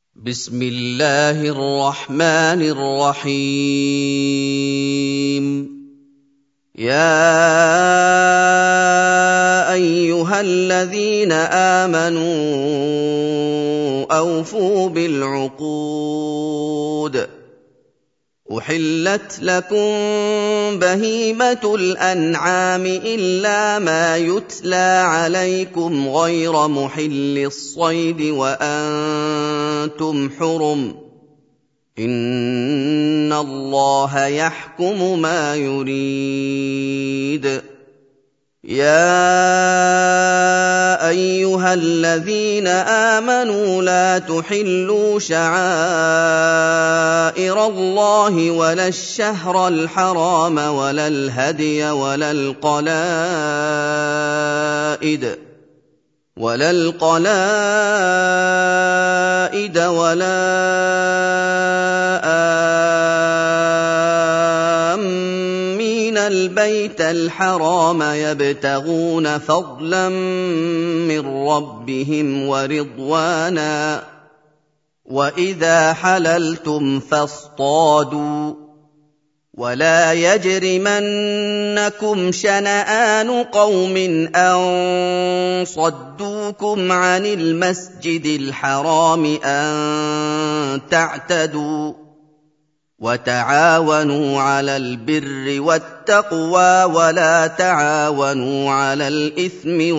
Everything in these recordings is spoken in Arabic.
بسم الله الرحمن الرحيم. يا أيها الذين آمنوا أوفوا بالعقود. أحلت لكم بهيمة الأنعام إلا ما يتلى عليكم غير محل الصيد وأنتم حرم. إن الله يحكم ما يريد. يا أيها الذين آمنوا لا تحلوا شعائر الله ولا الشهر الحرام ولا الهدي ولا القلائد ولا آمين البيت الحرام يبتغون فضلا من ربهم ورضوانا. وإذا حللتم فاصطادوا. ولا يجرمنكم شنآن قوم أن صدوكم عن المسجد الحرام أن تعتدوا. وتعاونوا على البر والتقوى ولا تعاونوا على الإثم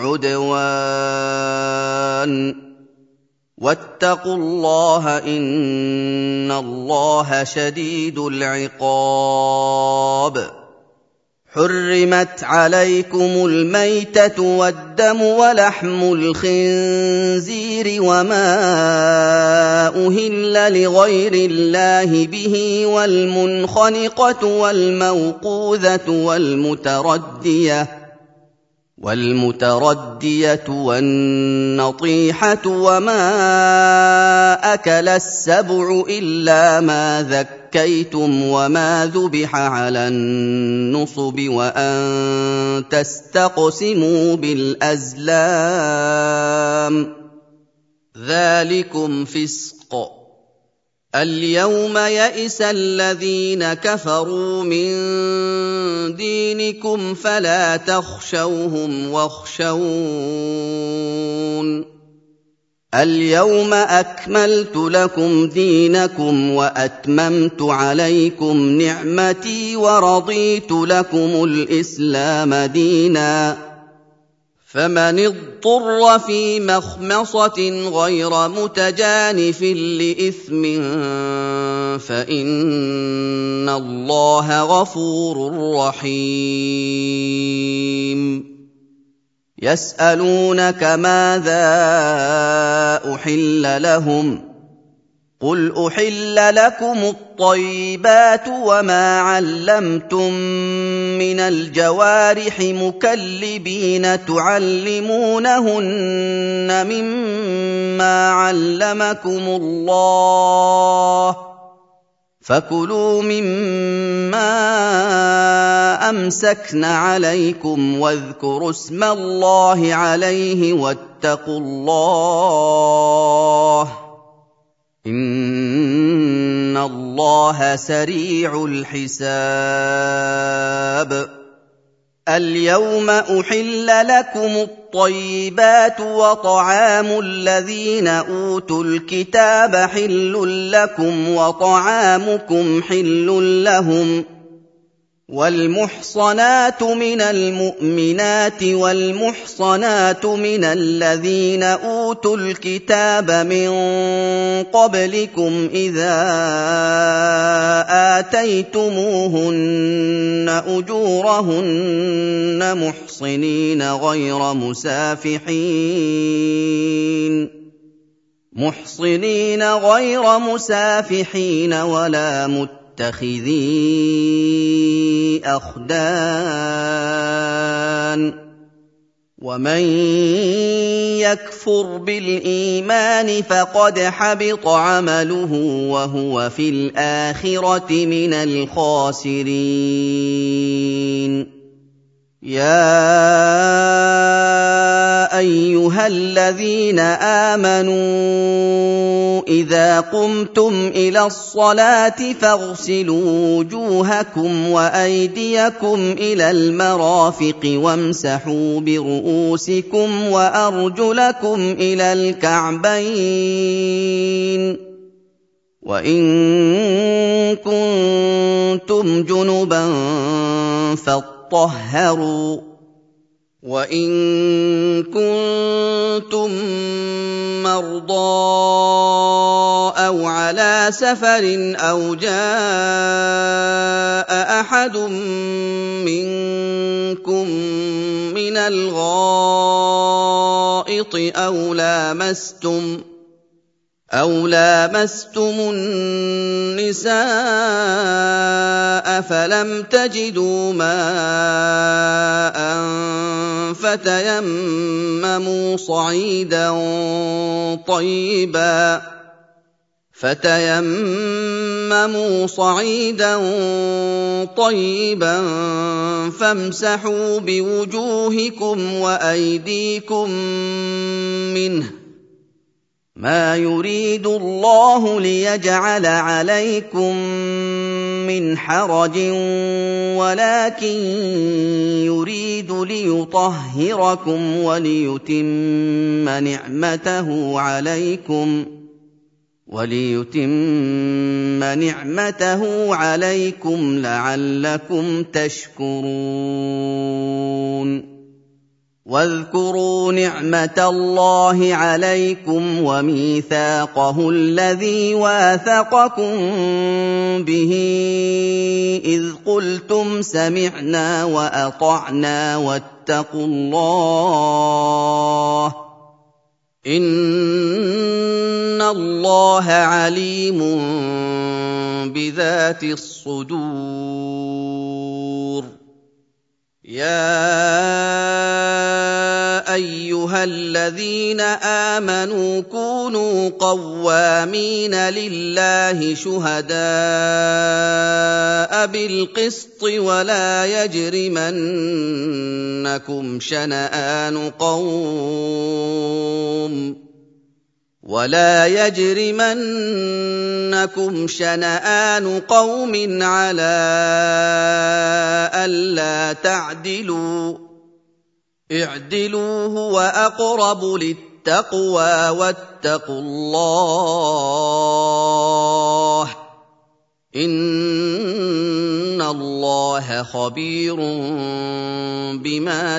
والعدوان. واتقوا الله إن الله شديد العقاب. حرمت عليكم الميتة والدم ولحم الخنزير وما أهل لغير الله به والمنخنقة والموقوذة والمتردية والنطيحة وما أكل السبع إلا ما ذكيتم وما ذبح على النصب وأن تستقسموا بالأزلام. ذلكم فسق. اليوم يئس الذين كفروا من دينكم فلا تخشوهم واخشون. اليوم أكملت لكم دينكم وأتممت عليكم نعمتي ورضيت لكم الإسلام دينا. فمن اضطر في مخمصة غير متجانف لإثم فإن الله غفور رحيم. يسألونك ماذا أحل لهم؟ قل أحل لكم الطيبات وما علمتم من الجوارح مكلبين تعلمونهن مما علمكم الله فكلوا مما أمسكن عليكم واذكروا اسم الله عليه واتقوا الله إن الله سريع الحساب. اليوم أحل لكم الطيبات وطعام الذين أوتوا الكتاب حل لكم وطعامكم حل لهم. والمحصنات من المؤمنات والمحصنات من الذين أوتوا الكتاب من قبلكم إذا آتيتموهن أجورهن محصنين غير مسافحين ولا متخذي أخدان. ومن يكفر بالإيمان فقد حبط عمله وهو في الآخرة من الخاسرين. يَا أَيُّهَا الَّذِينَ آمَنُوا إِذَا قُمْتُمْ إِلَى الصَّلَاةِ فَاغْسِلُوا وُجُوهَكُمْ وَأَيْدِيَكُمْ إِلَى الْمَرَافِقِ وَامْسَحُوا بِرُءُوسِكُمْ وَأَرْجُلَكُمْ إِلَى الْكَعْبَيْنِ ۚ وَإِن كُنتُمْ جُنُبًا فاطهروا، وَإِن كُنتُم مَّرْضَىٰ أَوْ عَلَىٰ سَفَرٍ أَوْ جَاءَ أَحَدٌ مِّنكُم مِّنَ الْغَائِطِ أَوْ لَامَسْتُمُ النِّسَاءَ فَلَمْ تَجِدُوا مَاءً فتيمموا صعيدا طيبا فامسحوا بوجوهكم وأيديكم منه، مَا يُرِيدُ اللَّهُ لِيَجْعَلَ عَلَيْكُم مِّنْ حَرَجٍ وَلَٰكِن يُرِيدُ لِيُطَهِّرَكُمْ وَلِيُتِمَّ نِعْمَتَهُ عَلَيْكُمْ لَعَلَّكُمْ تَشْكُرُونَ. وَاذْكُرُوا نِعْمَةَ اللَّهِ عَلَيْكُمْ وَمِيثَاقَهُ الَّذِي وَاثَقَكُم بِهِ إِذْ قُلْتُمْ سَمِعْنَا وَأَطَعْنَا وَاتَّقُوا اللَّهَ ۚ إِنَّ اللَّهَ عَلِيمٌ بِذَاتِ الصُّدُورِ. يَا أَيُّهَا الَّذِينَ آمَنُوا كُونُوا قَوَّامِينَ لِلَّهِ شُهَدَاءَ بِالْقِسْطِ وَلَا يَجْرِمَنَّكُمْ شَنَآنُ قَوْمٍ عَلَىٰ أَلَّا تَعْدِلُوا ۚ اعْدِلُوا هُوَ أَقْرَبُ لِلتَّقْوَىٰ ۖ وَاتَّقُوا اللَّهَ ۚ إِنَّ اللَّهَ خَبِيرٌ بِمَا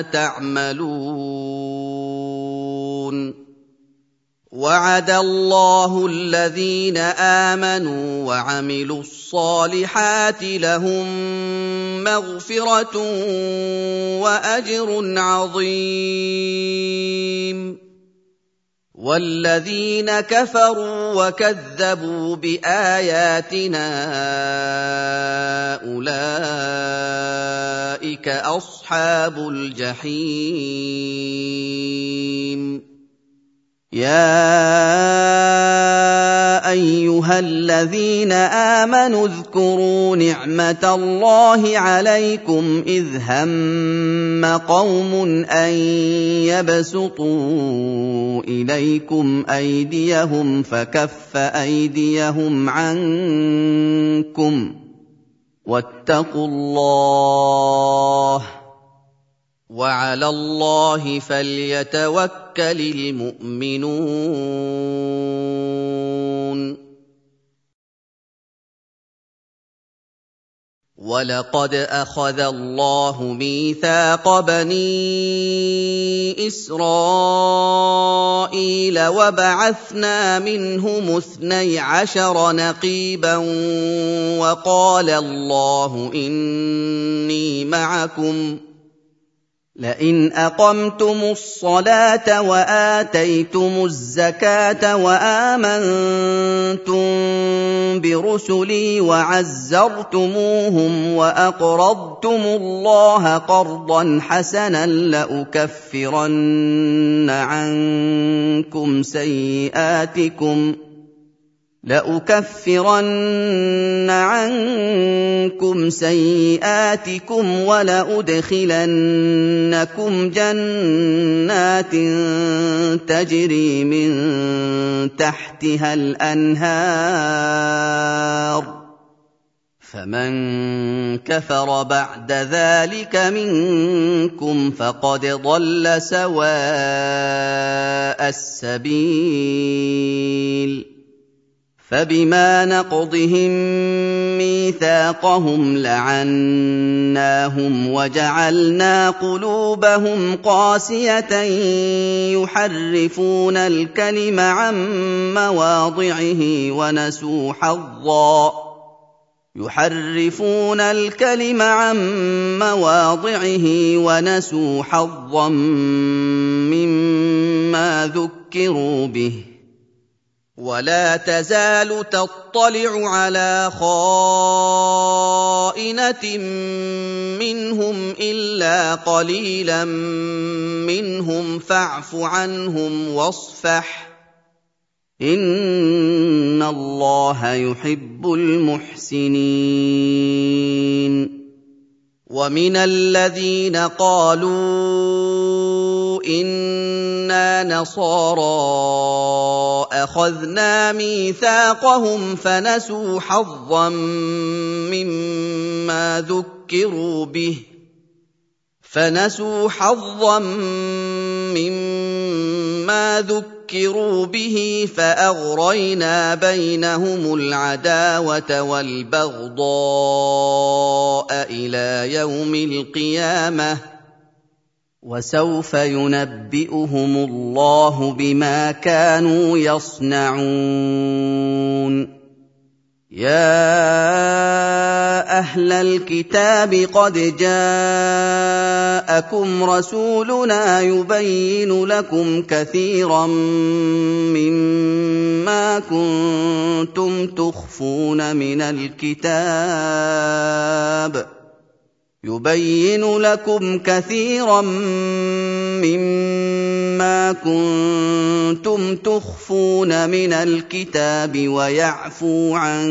تَعْمَلُونَ. وَعَدَ اللَّهُ الَّذِينَ آمَنُوا وَعَمِلُوا الصَّالِحَاتِ لَهُم مَّغْفِرَةٌ وَأَجْرٌ عَظِيمٌ. وَالَّذِينَ كَفَرُوا وَكَذَّبُوا بِآيَاتِنَا أُولَٰئِكَ أَصْحَابُ الْجَحِيمِ. يَا أَيُّهَا الَّذِينَ آمَنُوا اذْكُرُوا نِعْمَةَ اللَّهِ عَلَيْكُمْ إِذْ هَمَّ قَوْمٌ أَن يَبْسُطُوا إِلَيْكُمْ أَيْدِيَهُمْ فَكَفَّ أَيْدِيَهُمْ عَنكُمْ ۖ وَاتَّقُوا اللَّهَ ۚ وَعَلَى اللَّهِ فَلْيَتَوَكَّلِ الْمُؤْمِنُونَ. وَلَقَدْ أَخَذَ اللَّهُ مِيثَاقَ بَنِي إِسْرَائِيلَ وَبَعَثْنَا مِنْهُمُ 12 نَقِيبًا وَقَالَ اللَّهُ إِنِّي مَعَكُمْ لئن أقمتم الصلاة وآتيتم الزكاة وآمنتم برسلي وعزرتموهم وأقرضتم الله قرضا حسنا لأكفرن عنكم سيئاتكم ولأدخلنكم جنات تجري من تحتها الأنهار فمن كفر بعد ذلك منكم فقد ضل سواء السبيل فبما نقضهم ميثاقهم لعناهم وجعلنا قلوبهم قاسية يحرفون الكلم عن مواضعه ونسوا حظا مما ذكروا به ولا تزال تطلع على خائنة منهم إلا قليلا منهم فاعف عنهم واصفح إن الله يحب المحسنين ومن الذين قالوا إنا نصارى أخذنا ميثاقهم فنسوا حظا مما ذكروا به فأغرينا بينهم العداوة والبغضاء إلى يوم القيامة وسوف ينبئهم الله بما كانوا يصنعون يا أهل الكتاب قد جاءكم رسولنا يبين لكم كثيرا مما كنتم تخفون من الكتاب ويعفو عن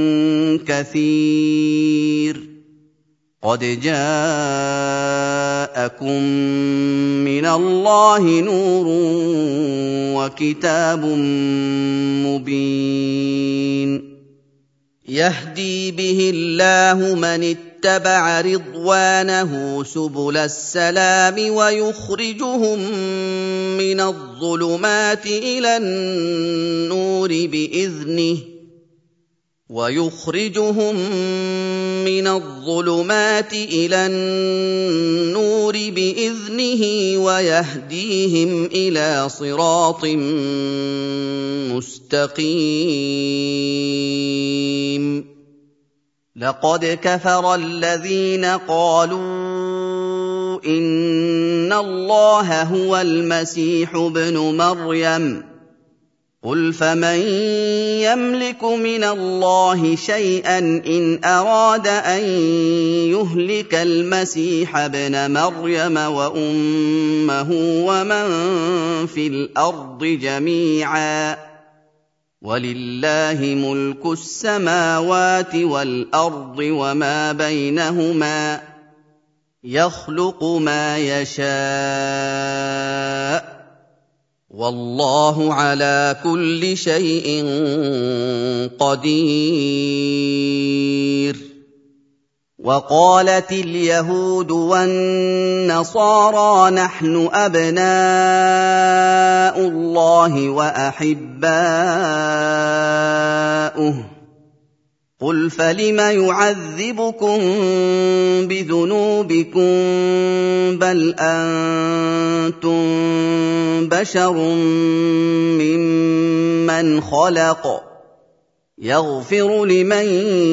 كثير قد جاءكم من الله نور وكتاب مبين يهدي به الله من اتبع رضوانه سبل السلام ويخرجهم من الظلمات إلى النور بإذنه ويهديهم إلى صراط مستقيم لقد كفر الذين قالوا إن الله هو المسيح ابن مريم قل فمن يملك من الله شيئا إن أراد أن يهلك المسيح ابن مريم وأمه ومن في الأرض جميعا ولله ملك السماوات والأرض وما بينهما يخلق ما يشاء والله على كل شيء قدير وقالت اليهود والنصارى نحن أبناء الله وأحباؤه قل فلم يعذبكم بذنوبكم بل أنتم بشر ممن خلق يغفر لمن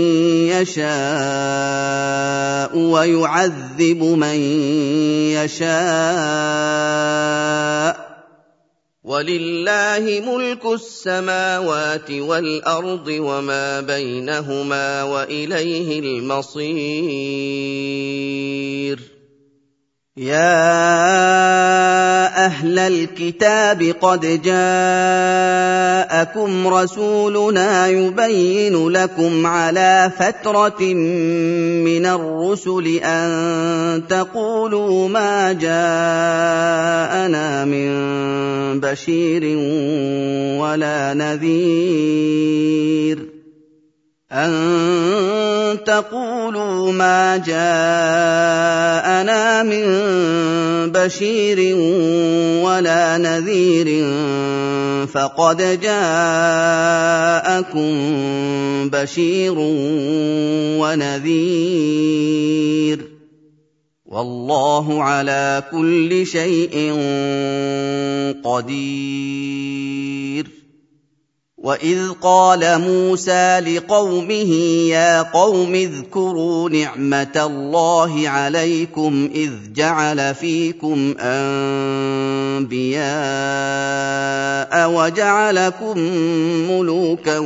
يشاء ويعذب من يشاء ولله ملك السماوات والأرض وما بينهما وإليه المصير يا أهل الكتاب قد جاءكم جاءكم رسولنا يبين لكم على فترة من الرسل أن تقولوا ما جاءنا من بشير ولا نذير فقد جاءكم بشير ونذير والله على كل شيء قدير. وإذ قال موسى لقومه يا قوم اذكروا نعمة الله عليكم إذ جعل فيكم أنبياء وجعلكم ملوكا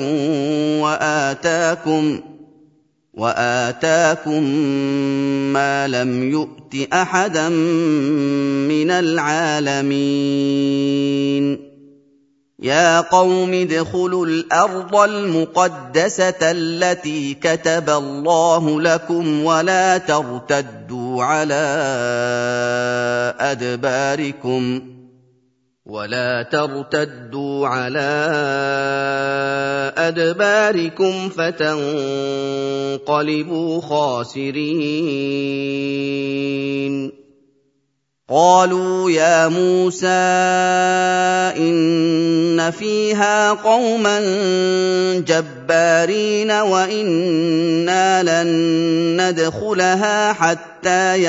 وآتاكم ما لم يؤت أحدا من العالمين. يا قوم ادخلوا الأرض المقدسة التي كتب الله لكم ولا ترتدوا على أدباركم فتنقلبوا خاسرين. قالوا يا موسى إن فيها قوما جبارين وإنا لن ندخلها حتى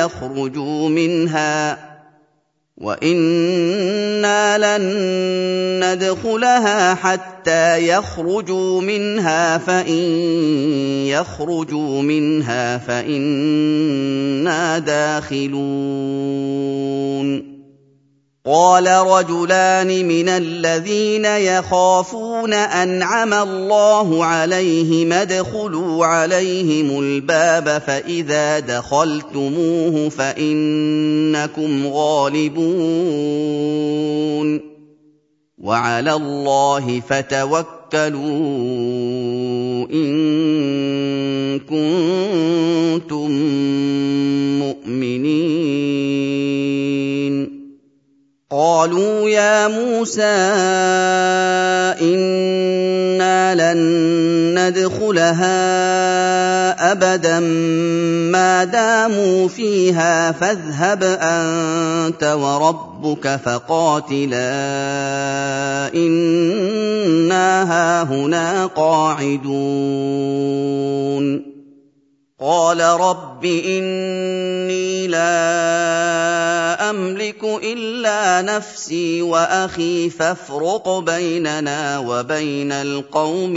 يخرجوا منها فإن يخرجوا منها فإنا داخلون. قال رجلان من الذين يخافون أنعم الله عليهم ادخلوا عليهم الباب فإذا دخلتموه فإنكم غالبون وعلى الله فتوكلوا إن كنتم مؤمنين. قالوا يا موسى إنا لن ندخلها أبدا ما داموا فيها فاذهب أنت وربك فقاتلا إنا هاهنا قاعدون. قال رب إني لا أملك إلا نفسي وأخي فافرق بيننا وبين القوم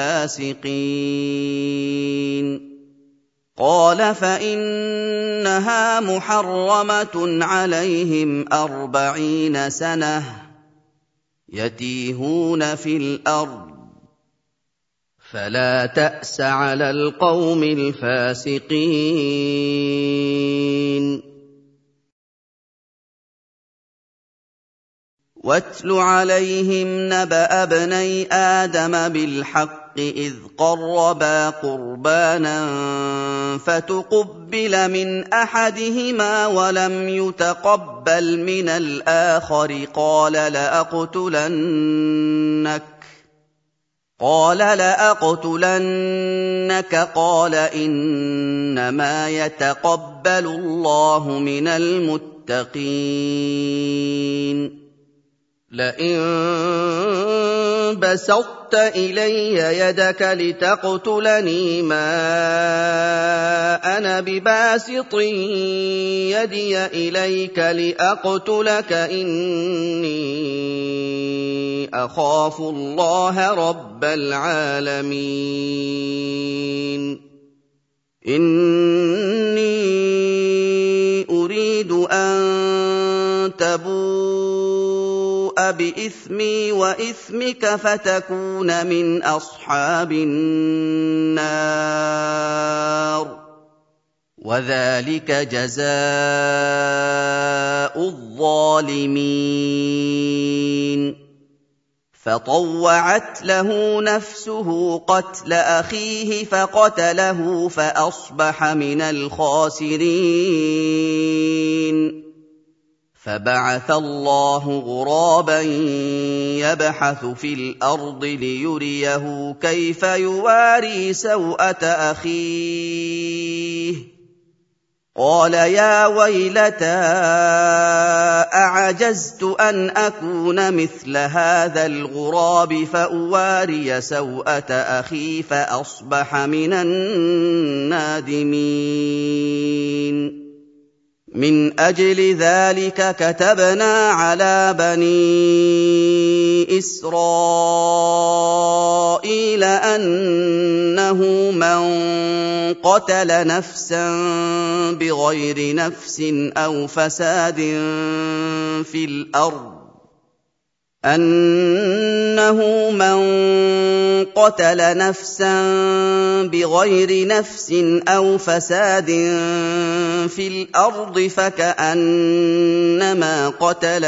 الفاسقين. قال فإنها محرمة عليهم 40 سنة يتيهون في الأرض فلا تأس على القوم الفاسقين. واتل عليهم نبأ ابني آدم بالحق إذ قربا قربانا فتقبل من أحدهما ولم يتقبل من الآخر قال لأقتلنك قال إنما يتقبل الله من المتقين. لئن بسطت إلي يدك لتقتلني ما أنا بباسط يدي إليك لأقتلك إني أخاف الله رب العالمين. إني أريد أن تبوء بإثمي وإثمك فتكون من أصحاب النار وذلك جزاء الظالمين. فطوعت له نفسه قتل أخيه فقتله فأصبح من الخاسرين. فبعث الله غرابا يبحث في الأرض ليريه كيف يواري سوءة أخيه. قال يا ويلتى أعجزت أن أكون مثل هذا الغراب فأواري سوءة أخي فأصبح من النادمين. من أجل ذلك كتبنا على بني إسرائيل أنه من قتل نفسا بغير نفس أو فساد في الأرض أنه من قتل نفسا بغير نفس أو فساد في الأرض فكأنما قتل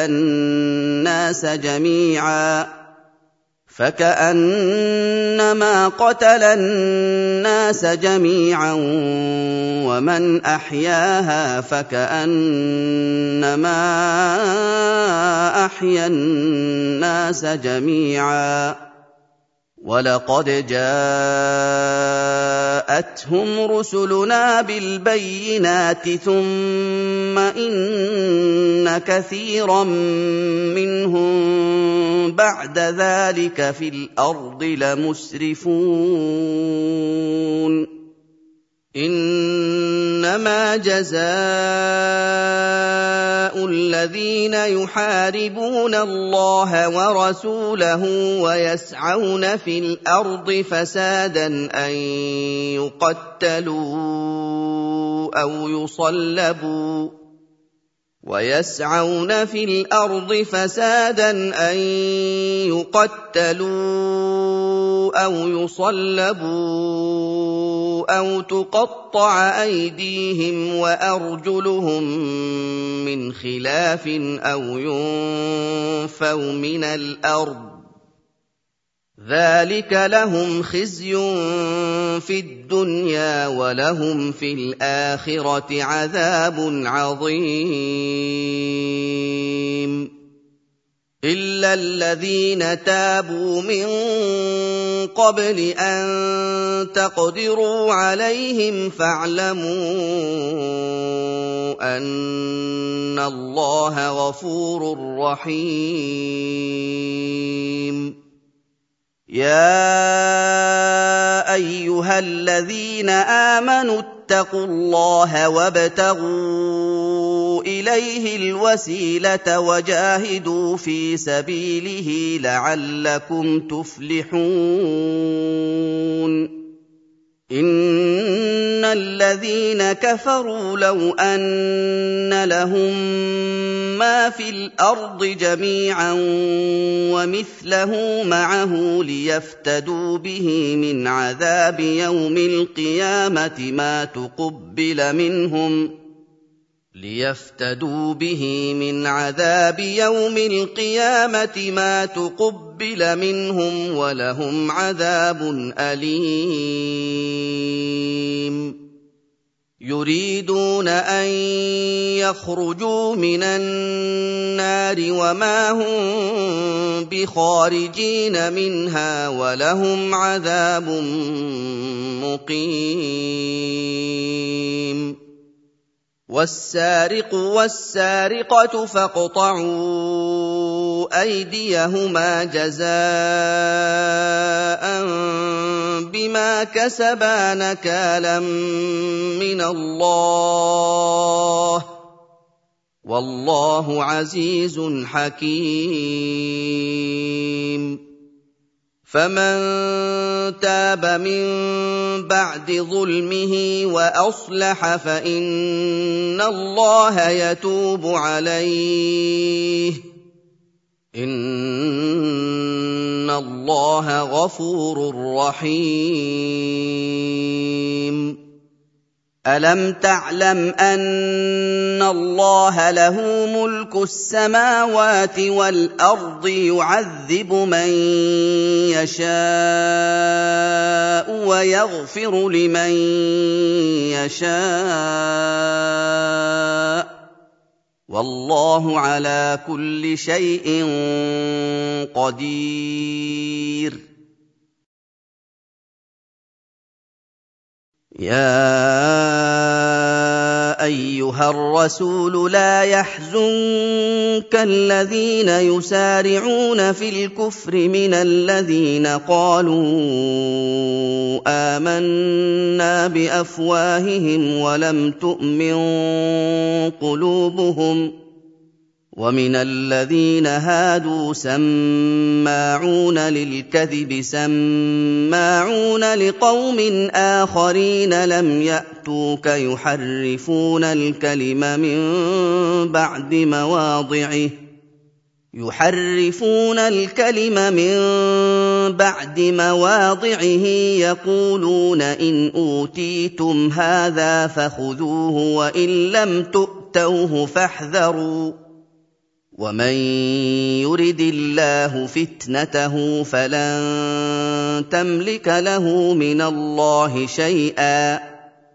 الناس جميعا ومن أحياها فكأنما أحيا الناس جميعا. ولقد جاءتهم رسلنا بالبينات ثم إن كثيرا منهم بعد ذلك في الأرض لمسرفون. إنما جزاء الذين يحاربون الله ورسوله ويسعون في الأرض فسادا أن يقتلوا أو يصلبوا أو تقطع أيديهم وأرجلهم من خلاف أو ينفوا من الأرض ذلك لهم خزي في الدنيا ولهم في الآخرة عذاب عظيم. إلا الذين تابوا من قبل أن تقدروا عليهم فاعلموا أن الله غفور رحيم. يا أيها الذين آمنوا اتقوا الله وابتغوا إليه الوسيلة وجاهدوا في سبيله لعلكم تفلحون. إن الذين كفروا لو أن لهم ما في الأرض جميعا ومثله معه ليفتدوا به من عذاب يوم القيامة ما تقبل منهم ولهم عذاب أليم. يريدون أن يخرجوا من النار وما هم بخارجين منها ولهم عذاب مقيم. والسارق والسارقة فاقطعوا أيديهما جزاء بما كسبا نكالا من الله والله عزيز حكيم. فمن تاب من بعد ظلمه وأصلح فإن الله يتوب عليه إن الله غفور رحيم. أَلَمْ تَعْلَمْ أَنَّ اللَّهَ لَهُ مُلْكُ السَّمَاوَاتِ وَالْأَرْضِ يُعَذِّبُ مَن يَشَاءُ وَيَغْفِرُ لِمَن يَشَاءُ ۗ وَاللَّهُ عَلَىٰ كُلِّ شَيْءٍ قَدِيرٌ. يَا أَيُّهَا الرَّسُولُ لَا يَحْزُنكَ الَّذِينَ يُسَارِعُونَ فِي الْكُفْرِ مِنَ الَّذِينَ قَالُوا آمَنَّا بِأَفْوَاهِهِمْ وَلَمْ تُؤْمِن قُلُوبُهُمْ ۛ وَمِنَ الَّذِينَ هَادُوا سَمَّاعُونَ لِلْكَذِبِ سَمَّاعُونَ لِقَوْمٍ آخَرِينَ لَمْ يَأْتُوكَ يُحَرِّفُونَ الْكَلِمَ مِن بَعْدِ مَوَاضِعِهِ يَقُولُونَ إِنْ أُوتِيتُمْ هَٰذَا فَخُذُوهُ وَإِن لَّمْ تُؤْتَوْهُ فَاحْذَرُوا ۚ وَمَن يُرِدِ اللَّهُ فِتْنَتَهُ فَلَن تَمْلِكَ لَهُ مِنَ اللَّهِ شَيْئًا ۚ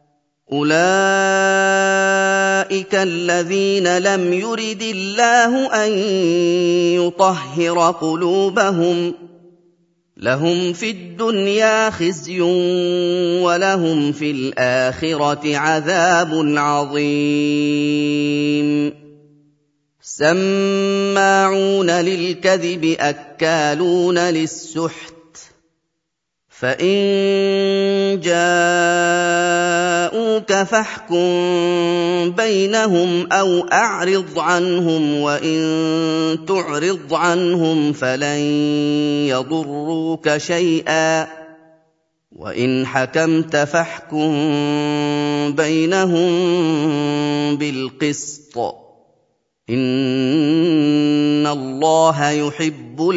أُولَٰئِكَ الَّذِينَ لَمْ يُرِدِ اللَّهُ أَن يُطَهِّرَ قُلُوبَهُمْ ۚ لَهُمْ فِي الدُّنْيَا خِزْيٌ وَلَهُمْ فِي الْآخِرَةِ عَذَابٌ عَظِيمٌ. سَمَّاعُونَ لِلْكَذِبِ أَكَّالُونَ لِلسُّحْتِ ۚ فَإِن جَاءُوكَ فَاحْكُم بَيْنَهُمْ أَوْ أَعْرِضْ عَنْهُمْ ۖ وَإِن تُعْرِضْ عَنْهُمْ فَلَن يَضُرُّوكَ شَيْئًا ۖ وَإِنْ حَكَمْتَ فَاحْكُم بَيْنَهُم بِالْقِسْطِ ۚ إِنَّ اللَّهَ يُحِبُّ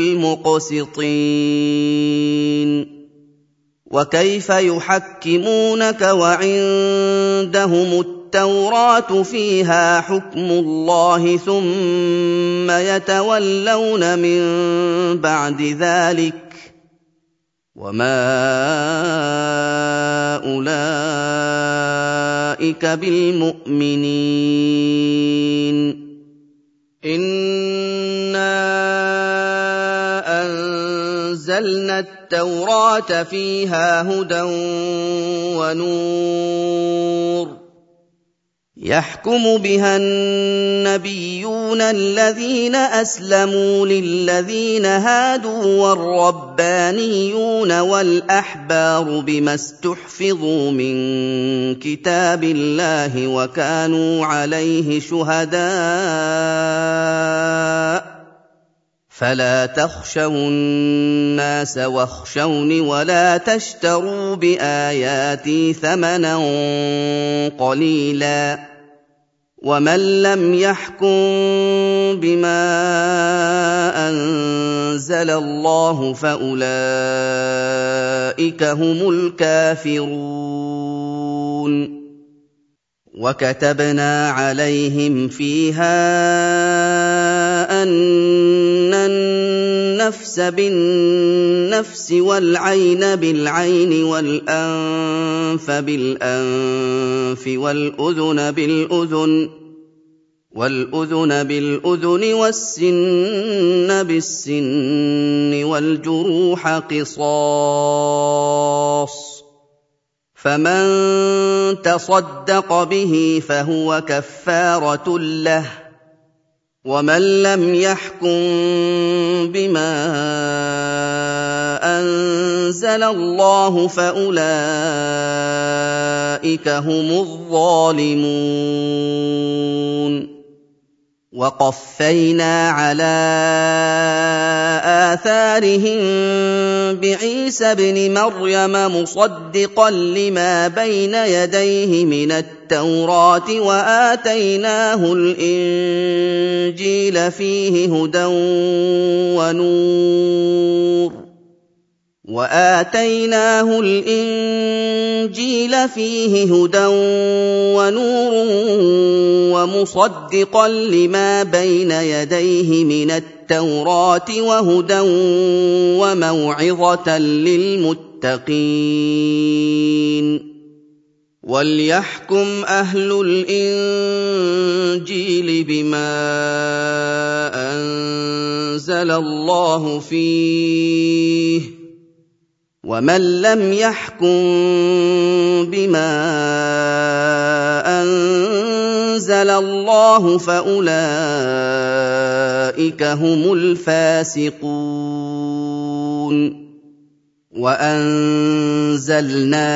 الْمُقْسِطِينَ. وَكَيْفَ يُحَكِّمُونَكَ وَعِندَهُمُ التَّوْرَاةُ فِيهَا حُكْمُ اللَّهِ ثُمَّ يَتَوَلَّوْنَ مِن بَعْدِ ذَٰلِكَ ۚ وَمَا أُولَٰئِكَ بِالْمُؤْمِنِينَ. إِنَّا أَنزَلْنَا التَّوْرَاةَ فِيهَا هُدًى وَنُورٌ يَحْكُمُ بِهَا النَّبِيُّونَ الَّذِينَ أَسْلَمُوا لِلَّذِينَ هَادُوا وَالرَّبَّانِيُّونَ وَالْأَحْبَارُ بِمَا اسْتُحْفِظُوا مِن كِتَابِ اللَّهِ وَكَانُوا عَلَيْهِ شُهَدَاءَ ۚ فَلَا تَخْشَوُا النَّاسَ وَاخْشَوْنِ وَلَا تَشْتَرُوا بِآيَاتِي ثَمَنًا قَلِيلًا ۚ وَمَن لَّمْ يَحْكُم بِمَا أَنزَلَ اللَّهُ فَأُولَٰئِكَ هُمُ الْكَافِرُونَ. وَكَتَبْنَا عَلَيْهِمْ فِيهَا أَنَّ النَّفْسَ بِالنَّفْسِ وَالْعَيْنَ بِالْعَيْنِ وَالْأَنفَ بِالْأَنفِ وَالْأُذُنَ بِالْأُذُنِ وَالسِّنَّ بِالسِّنِّ وَالْجُرُوحَ قِصَاصٌ ۚ فَمَن تَصَدَّقَ بِهِ فَهُوَ كَفَّارَةٌ لَّهُ ۚ وَمَن لَّمْ يَحْكُم بِمَا أَنزَلَ اللَّهُ فَأُولَٰئِكَ هُمُ الظَّالِمُونَ. وَقَفَّيْنَا عَلَىٰ آثَارِهِم بِعِيسَى ابْنِ مَرْيَمَ مُصَدِّقًا لِّمَا بَيْنَ يَدَيْهِ مِنَ التَّوْرَاةِ وَآتَيْنَاهُ الْإِنجِيلَ فِيهِ هُدًى وَنُورٌ وآتيناه الإنجيل فيه هدى ونور ومصدقا لما بين يديه من التوراة وهدى وموعظة للمتقين وليحكم أهل الإنجيل بما أنزل الله فيه ومن لم يحكم بما أنزل الله فأولئك هم الفاسقون وأنزلنا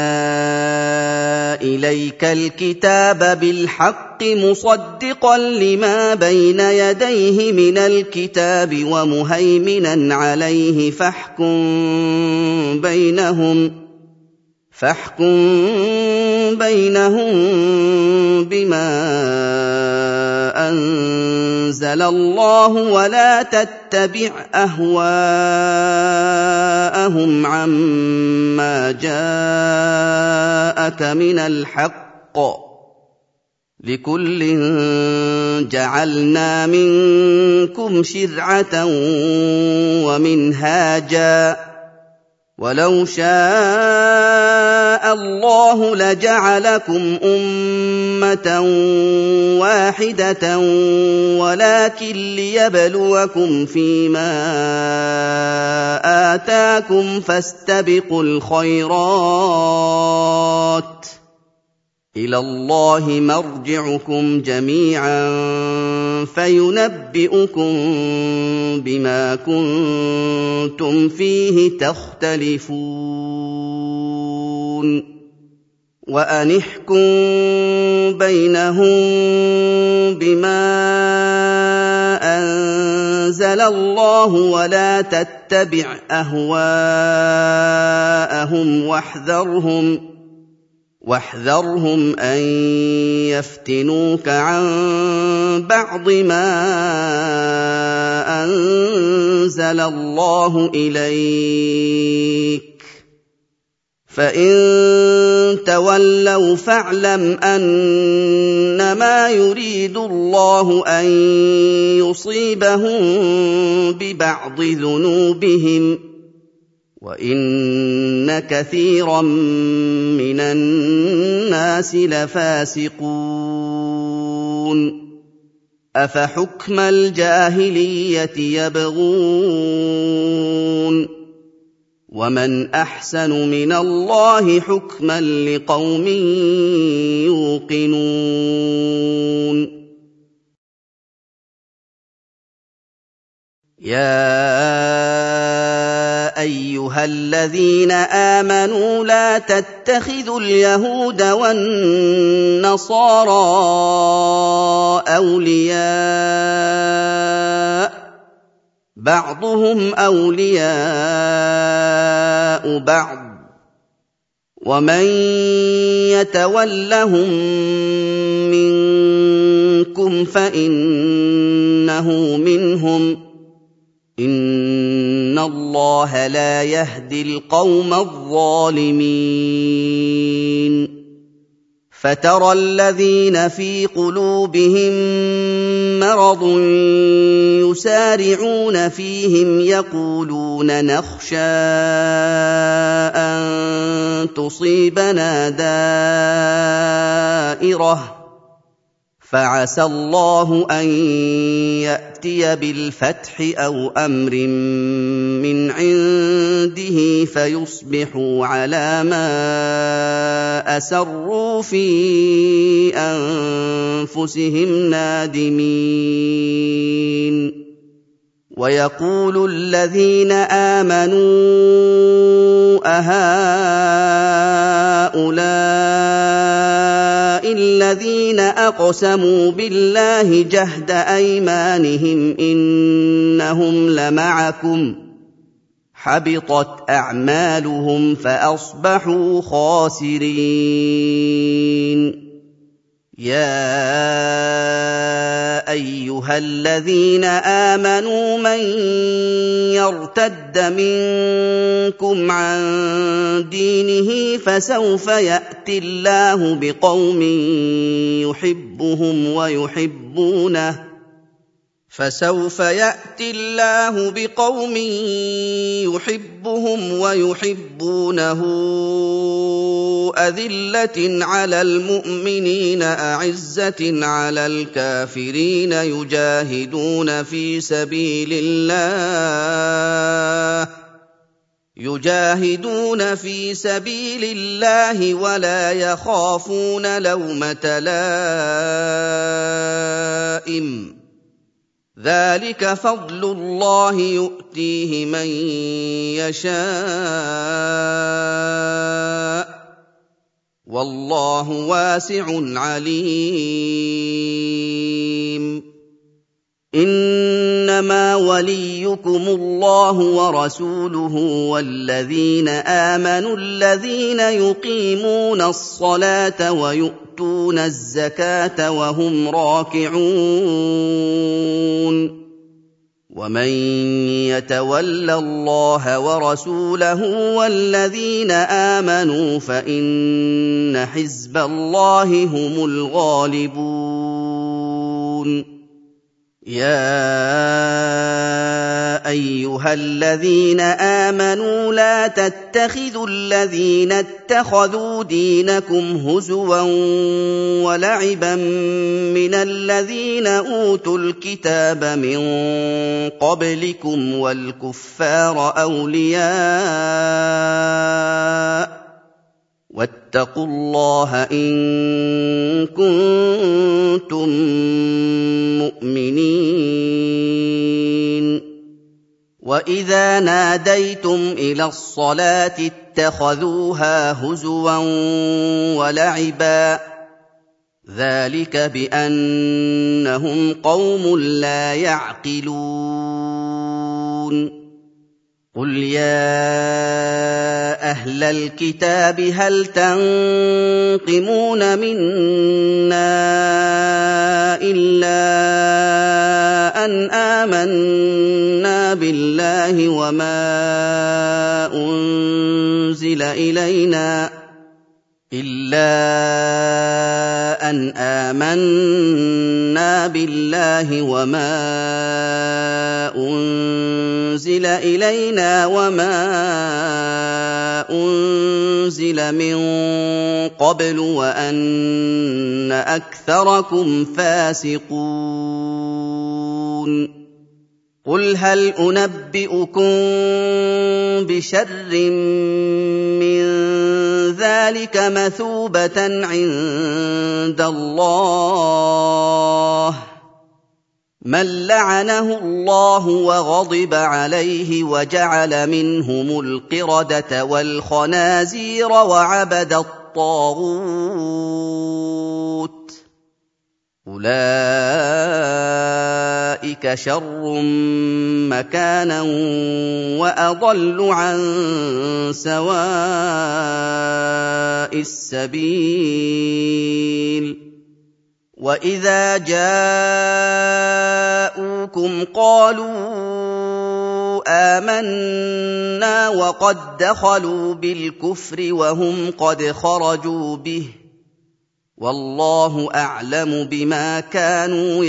إليك الكتاب بالحق مصدقا لما بين يديه من الكتاب ومهيمنا عليه فاحكم بينهم بما أنزل الله ولا تتبع أهواءهم عما جاءك من الحق لكل جعلنا منكم شرعة ومنهاجا ولو شاء الله لجعلكم أمة واحدة ولكن ليبلوكم فيما آتاكم فاستبقوا الخيرات إلى الله مرجعكم جميعا فينبئكم بما كنتم فيه تختلفون وأن احكم بينهم بما أنزل الله ولا تتبع أهواءهم واحذرهم أن يفتنوك عن بعض ما أنزل الله إليك فإن تولوا فاعلم أنما يريد الله أن يصيبهم ببعض ذنوبهم وإن كثيرا من الناس لفاسقون أفحكم الجاهلية يبغون ومن أحسن من الله حكما لقوم يوقنون يا أيها الذين آمنوا لا تتخذوا اليهود والنصارى أولياء بعضهم أولياء بعض ومن يتولهم منكم فإنه منهم إن الله لا يهدي القوم الظالمين فترى الذين في قلوبهم مرض يسارعون فيهم يقولون نخشى أن تصيبنا دائرة فعسى الله أن يأتي بالفتح أو أمر من عنده فيصبحوا على ما أسروا في أنفسهم نادمين ويقول الذين آمنوا أهؤلاء الذين أقسموا بالله جهد أيمانهم إنهم لمعكم حبطت أعمالهم فأصبحوا خاسرين يا أيها الذين آمنوا من يرتد منكم منكم عن دينه فسوف يأتي الله بقوم يحبهم ويحبونه أذلة على المؤمنين أعزة على الكافرين يجاهدون في سبيل الله ولا يخافون لومة لائم ذلك فضل الله يؤتيه من يشاء والله واسع عليم إنما وليكم الله ورسوله والذين آمنوا الذين يقيمون الصلاة ويؤتون الزكاة وهم راكعون ومن يتول الله ورسوله والذين آمنوا فإن حزب الله هم الغالبون يا أيها الذين آمنوا لا تتخذوا الذين اتخذوا دينكم هزوا ولعبا من الذين أوتوا الكتاب من قبلكم والكفار أولياء واتقوا الله إن كنتم مؤمنين وإذا ناديتم إلى الصلاة اتخذوها هزوا ولعبا ذلك بأنهم قوم لا يعقلون قل يا أهل الكتاب هل تنقمون منا إلا أن آمنا بالله وما أنزل إلينا وما أنزل من قبل وأن أكثركم فاسقون قل هل أنبئكم بشر من ذلك مثوبة عند الله من لعنه الله وغضب عليه وجعل منهم القردة والخنازير وعبد الطاغوت أولئك شر مكانا وأضل عن سواء السبيل وإذا جاءوكم قالوا آمنا وقد دخلوا بالكفر وهم قد خرجوا به والله أعلم بما كانوا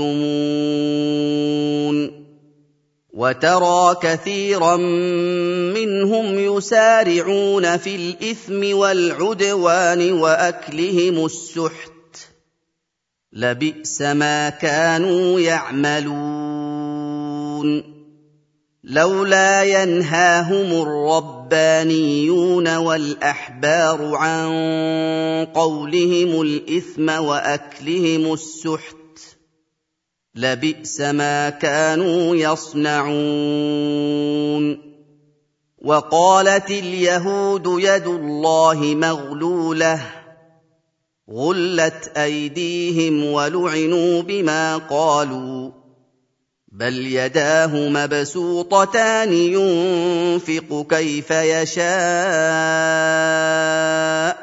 يكتمون وترى كثيرا منهم يسارعون في الإثم والعدوان وأكلهم السحت لبئس ما كانوا يعملون لولا ينهاهم الربانيون والأحبار عن قولهم الإثم وأكلهم السحت لبئس ما كانوا يصنعون وقالت اليهود يد الله مغلولة غلت أيديهم ولعنوا بما قالوا بل يداه مبسوطتان ينفق كيف يشاء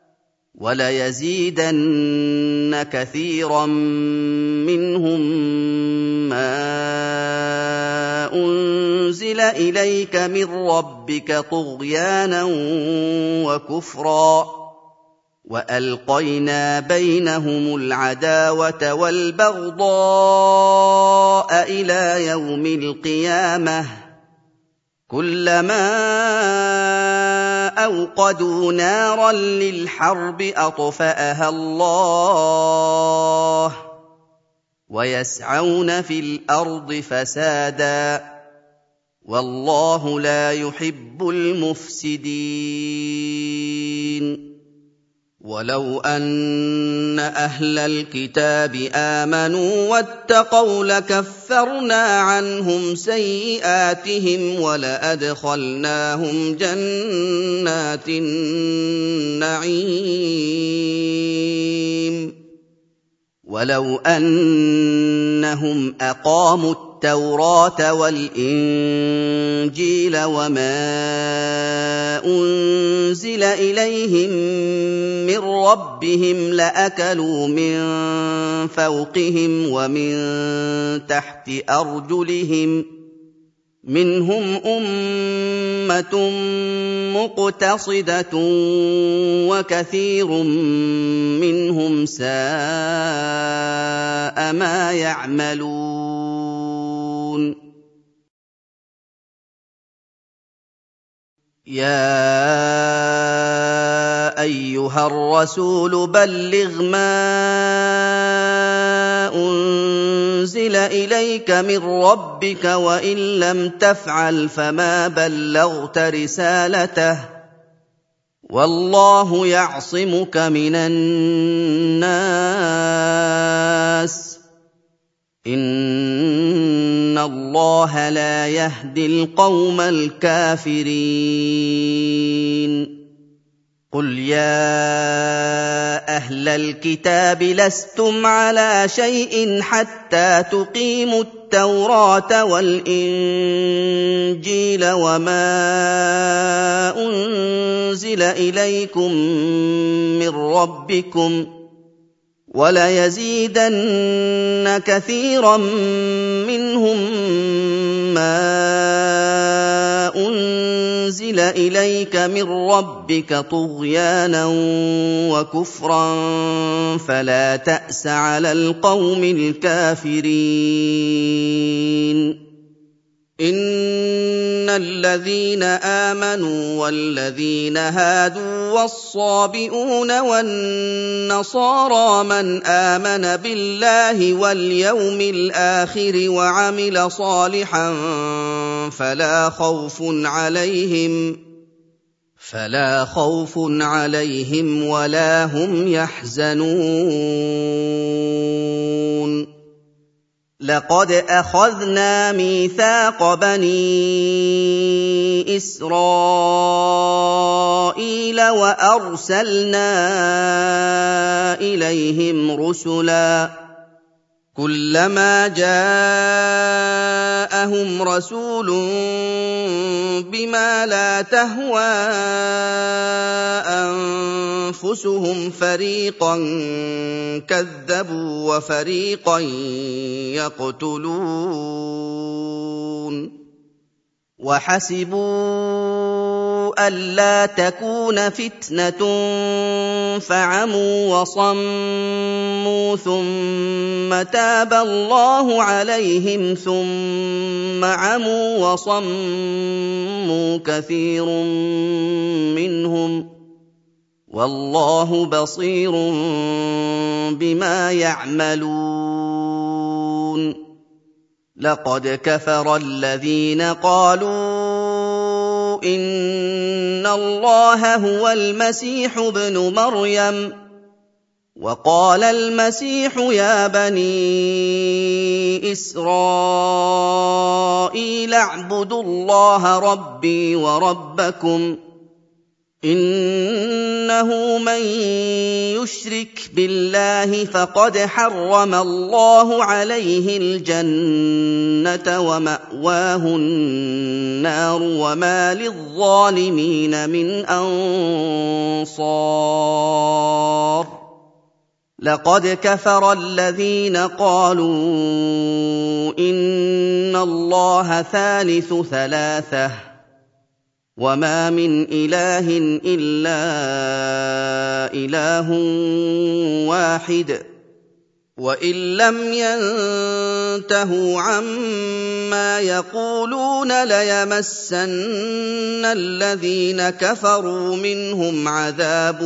وليزيدن كثيرا منهم ما أُنزِلَ إِلَيْكَ مِن رَّبِّكَ طُغْيَانًا وَكُفْرًا ۖ وَأَلْقَيْنَا بَيْنَهُمُ الْعَدَاوَةَ وَالْبَغْضَاءَ إِلَىٰ يَوْمِ الْقِيَامَةِ ۚ كُلَّمَا أَوْقَدُوا نَارًا لِّلْحَرْبِ أَطْفَأَهَا اللَّهُ ۚ وَيَسْعَوْنَ فِي الْأَرْضِ فَسَادًا ۚ وَاللَّهُ لَا يُحِبُّ الْمُفْسِدِينَ. وَلَوْ أَنَّ أَهْلَ الْكِتَابِ آمَنُوا وَاتَّقَوْا لَكَفَّرْنَا عَنْهُمْ سَيِّئَاتِهِمْ وَلَأَدْخَلْنَاهُمْ جَنَّاتِ النَّعِيمِ. وَلَوْ أَنَّهُمْ أَقَامُوا التَّوْرَاةَ وَالْإِنجِيلَ وَمَا أُنزِلَ إِلَيْهِم مِّن رَّبِّهِمْ لَأَكَلُوا مِن فَوْقِهِمْ وَمِن تَحْتِ أَرْجُلِهِم ۚ مِّنْهُمْ أُمَّةٌ مُّقْتَصِدَةٌ وَكَثِيرٌ مِّنْهُمْ سَاءَ مَا يَعْمَلُونَ. يَا أَيُّهَا الرَّسُولُ بَلِّغْ مَا أُنزِلَ إِلَيْكَ مِن رَّبِّكَ ۖ وَإِن لَّمْ تَفْعَلْ فَمَا بَلَّغْتَ رِسَالَتَهُ ۚ وَاللَّهُ يَعْصِمُكَ مِنَ النَّاسِ ۗ إِنَّ اللَّهَ لَا يَهْدِي الْقَوْمَ الْكَافِرِينَ. قُلْ يَا أَهْلَ الْكِتَابِ لَسْتُمْ عَلَىٰ شَيْءٍ حَتَّىٰ تُقِيمُوا التَّوْرَاةَ وَالْإِنجِيلَ وَمَا أُنزِلَ إِلَيْكُم مِّن رَّبِّكُمْ ۗ وَلَيَزِيدَنَّ كَثِيرًا مِّنْهُم مَّا أُنزِلَ إِلَيْكَ مِن رَّبِّكَ طُغْيَانًا وَكُفْرًا فَلَا تَأْسَ عَلَى الْقَوْمِ الْكَافِرِينَ. إِنَّ الَّذِينَ آمَنُوا وَالَّذِينَ هَادُوا وَالصَّابِئُونَ وَالنَّصَارَىٰ مَنْ آمَنَ بِاللَّهِ وَالْيَوْمِ الْآخِرِ وَعَمِلَ صَالِحًا فَلَا خَوْفٌ عَلَيْهِمْ وَلَا هُمْ يَحْزَنُونَ. لَقَدْ أَخَذْنَا مِيثَاقَ بَنِي إِسْرَائِيلَ وَأَرْسَلْنَا إِلَيْهِمْ رُسُلًا ۖ كُلَّمَا جَاءَهُمْ رَسُولٌ بِمَا لَا تَهْوَىٰ أَنفُسُهُمْ فَرِيقًا كَذَّبُوا وَفَرِيقًا يَقْتُلُونَ. وَحَسِبُوا أَلَّا تَكُونَ فِتْنَةٌ فَعَمُوا وَصَمُّوا ثُمَّ تَابَ اللَّهُ عَلَيْهِمْ ثُمَّ عَمُوا وَصَمُّوا كَثِيرٌ مِّنْهُمْ ۚ وَاللَّهُ بَصِيرٌ بِمَا يَعْمَلُونَ. لَقَدْ كَفَرَ الَّذِينَ قَالُوا إِنَّ اللَّهَ هُوَ الْمَسِيحُ ابْنُ مَرْيَمَ ۖ وَقَالَ الْمَسِيحُ يَا بَنِي إِسْرَائِيلَ اعْبُدُوا اللَّهَ رَبِّي وَرَبَّكُمْ ۖ إِنَّهُ مَن يُشْرِكْ بِاللَّهِ فَقَدْ حَرَّمَ اللَّهُ عَلَيْهِ الْجَنَّةَ وَمَأْوَاهُ النَّارُ وَمَا لِلظَّالِمِينَ مِنْ أَنصَارٍ. لقد كفر الذين قالوا إن الله ثالث ثلاثة وما من إله إلا إله واحد وإن لم ينتهوا عما يقولون ليمسن الذين كفروا منهم عذاب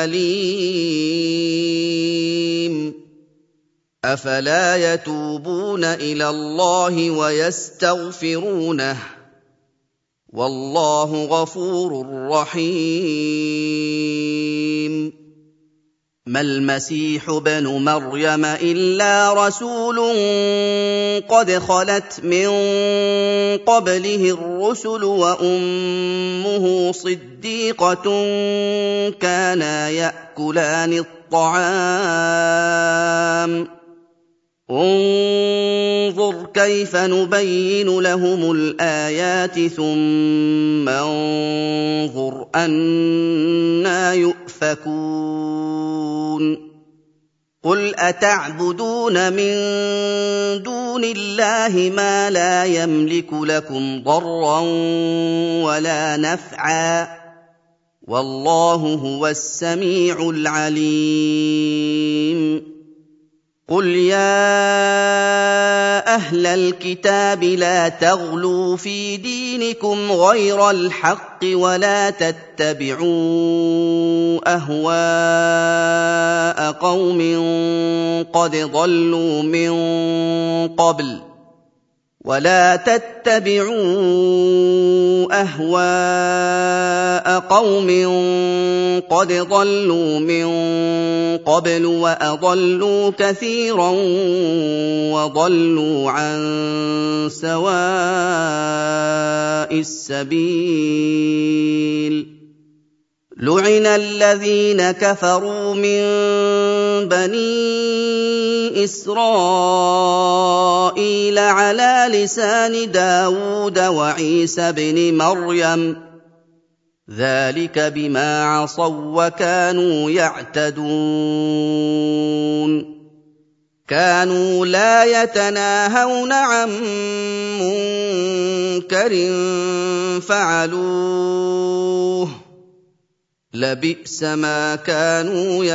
أليم أفلا يتوبون إلى الله ويستغفرونه والله غفور رحيم ما المسيح ابن مريم إلا رسول قد خلت من قبله الرسل وأمه صديقة كانا يأكلان الطعام انظر كيف نبين لهم الآيات ثم انظر أنى يؤفكون قل أتعبدون من دون الله ما لا يملك لكم ضرا ولا نفعا والله هو السميع العليم قل يا أهل الكتاب لا تغلوا في دينكم غير الحق ولا تتبعوا أهواء قوم قد ضلوا من قبل ولا تتبعوا أهواء قوم قد ضلوا من قبل وأضلوا كثيرا وضلوا عن سواء السبيل لعن الذين كفروا من بني إسرائيل على لسان داود وعيسى بن مريم ذلك بما عصوا وكانوا يعتدون كانوا لا يتناهون عن منكر فعلوه لبئس ما كانوا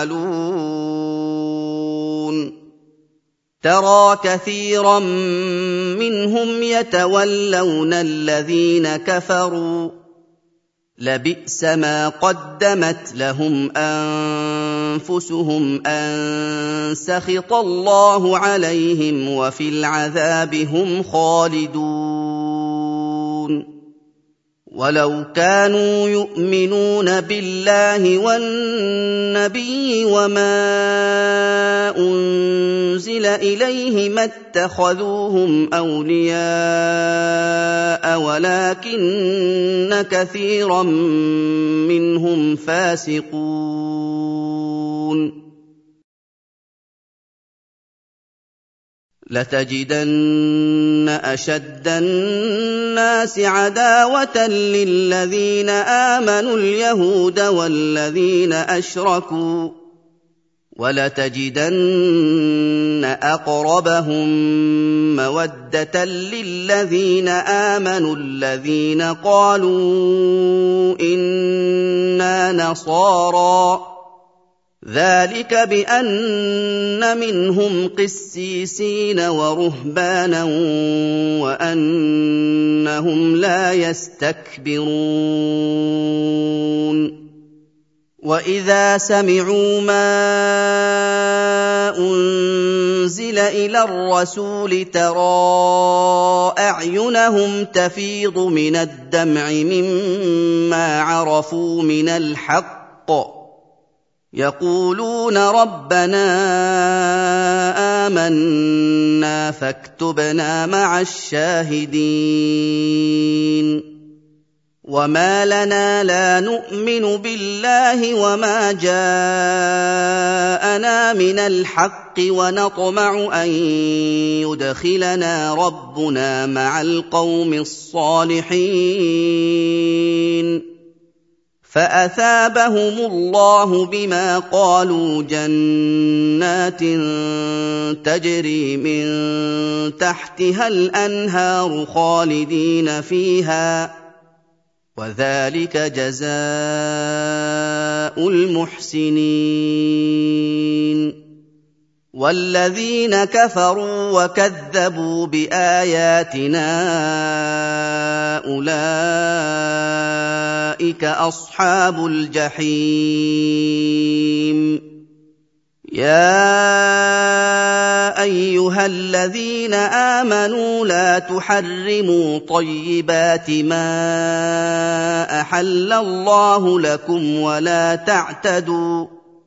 يفعلون ترى كثيرا منهم يتولون الذين كفروا لبئس ما قدمت لهم أنفسهم أن سخط الله عليهم وفي العذاب هم خالدون ولو كانوا يؤمنون بالله والنبي وما أنزل إليه ما اتخذوهم أولياء ولكن كثيرا منهم فاسقون لتجدن أشد الناس عداوة للذين آمنوا اليهود والذين أشركوا ولتجدن أقربهم مودة للذين آمنوا الذين قالوا إنا نصارى ذلك بأن منهم قسيسين ورهبانا وأنهم لا يستكبرون وإذا سمعوا ما أنزل إلى الرسول ترى أعينهم تفيض من الدمع مما عرفوا من الحق يقولون ربنا آمنا فاكتبنا مع الشاهدين وما لنا لا نؤمن بالله وما جاءنا من الحق ونطمع أن يدخلنا ربنا مع القوم الصالحين فأثابهم الله بما قالوا جنات تجري من تحتها الأنهار خالدين فيها، وذلك جزاء المحسنين. والذين كفروا وكذبوا بآياتنا أولئك أصحاب الجحيم. يا أيها الذين آمنوا لا تحرموا طيبات ما أحل الله لكم ولا تعتدوا،